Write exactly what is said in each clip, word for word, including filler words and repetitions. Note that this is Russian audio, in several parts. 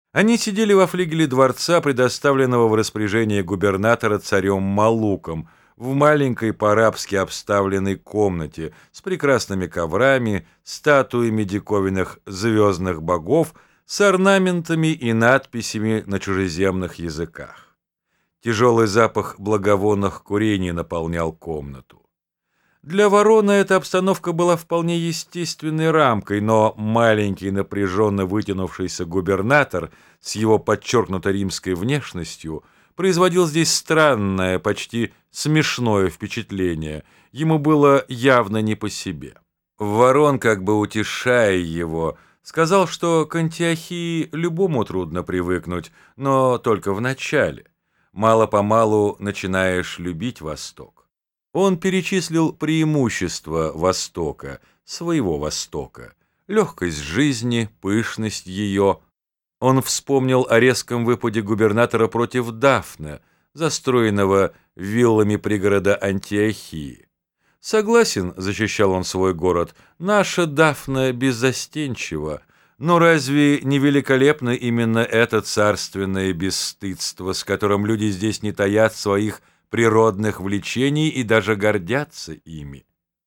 Они сидели во флигеле дворца, предоставленного в распоряжение губернатора царем Малуком, в маленькой по-арабски обставленной комнате с прекрасными коврами, статуями диковинных звездных богов, с орнаментами и надписями на чужеземных языках. Тяжелый запах благовонных курений наполнял комнату. Для Ворона эта обстановка была вполне естественной рамкой, но маленький напряженно вытянувшийся губернатор с его подчеркнуто римской внешностью производил здесь странное, почти смешное впечатление. Ему было явно не по себе. Ворон, как бы утешая его, сказал, что к Антиохии любому трудно привыкнуть, но только в начале. Мало-помалу начинаешь любить Восток. Он перечислил преимущества Востока, своего Востока, легкость жизни, пышность ее. Он вспомнил о резком выпаде губернатора против Дафны, застроенного виллами пригорода Антиохии. Согласен, защищал он свой город, наша Дафна беззастенчива, но разве не великолепно именно это царственное бесстыдство, с которым люди здесь не таят своих природных влечений и даже гордятся ими?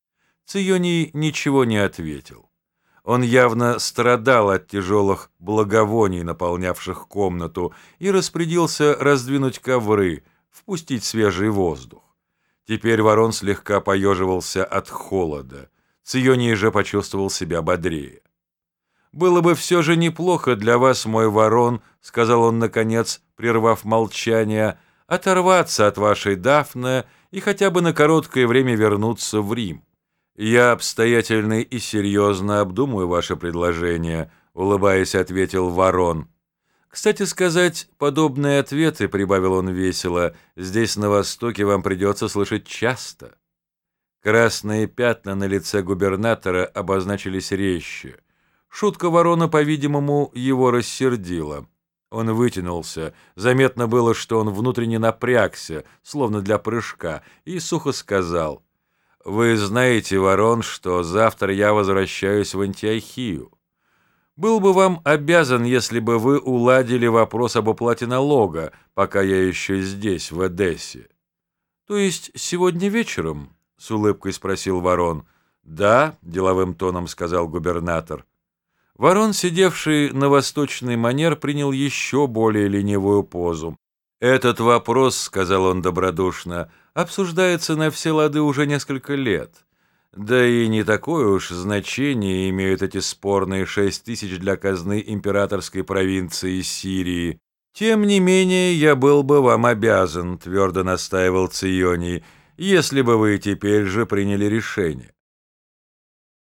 Ционий ничего не ответил. Он явно страдал от тяжелых благовоний, наполнявших комнату, и распорядился раздвинуть ковры, впустить свежий воздух. Теперь Ворон слегка поеживался от холода. Ционий же почувствовал себя бодрее. «Было бы все же неплохо для вас, мой Ворон», — сказал он, наконец, прервав молчание, — «оторваться от вашей Дафны и хотя бы на короткое время вернуться в Рим. Я обстоятельно и серьезно обдумаю ваше предложение», — улыбаясь, ответил Ворон. «Кстати сказать, подобные ответы, — прибавил он весело, — здесь на Востоке вам придется слышать часто». Красные пятна на лице губернатора обозначились резче. Шутка Ворона, по-видимому, его рассердила. Он вытянулся, заметно было, что он внутренне напрягся, словно для прыжка, и сухо сказал: «Вы знаете, Ворон, что завтра я возвращаюсь в Антиохию. Был бы вам обязан, если бы вы уладили вопрос об уплате налога, пока я еще здесь, в Эдессе». «То есть сегодня вечером?» — с улыбкой спросил Ворон. «Да», — деловым тоном сказал губернатор. Ворон, сидевший на восточный манер, принял еще более ленивую позу. «Этот вопрос, — сказал он добродушно, — обсуждается на все лады уже несколько лет. Да и не такое уж значение имеют эти спорные шесть тысяч для казны императорской провинции Сирии. Тем не менее, я был бы вам обязан, — твердо настаивал Ционий, — если бы вы теперь же приняли решение.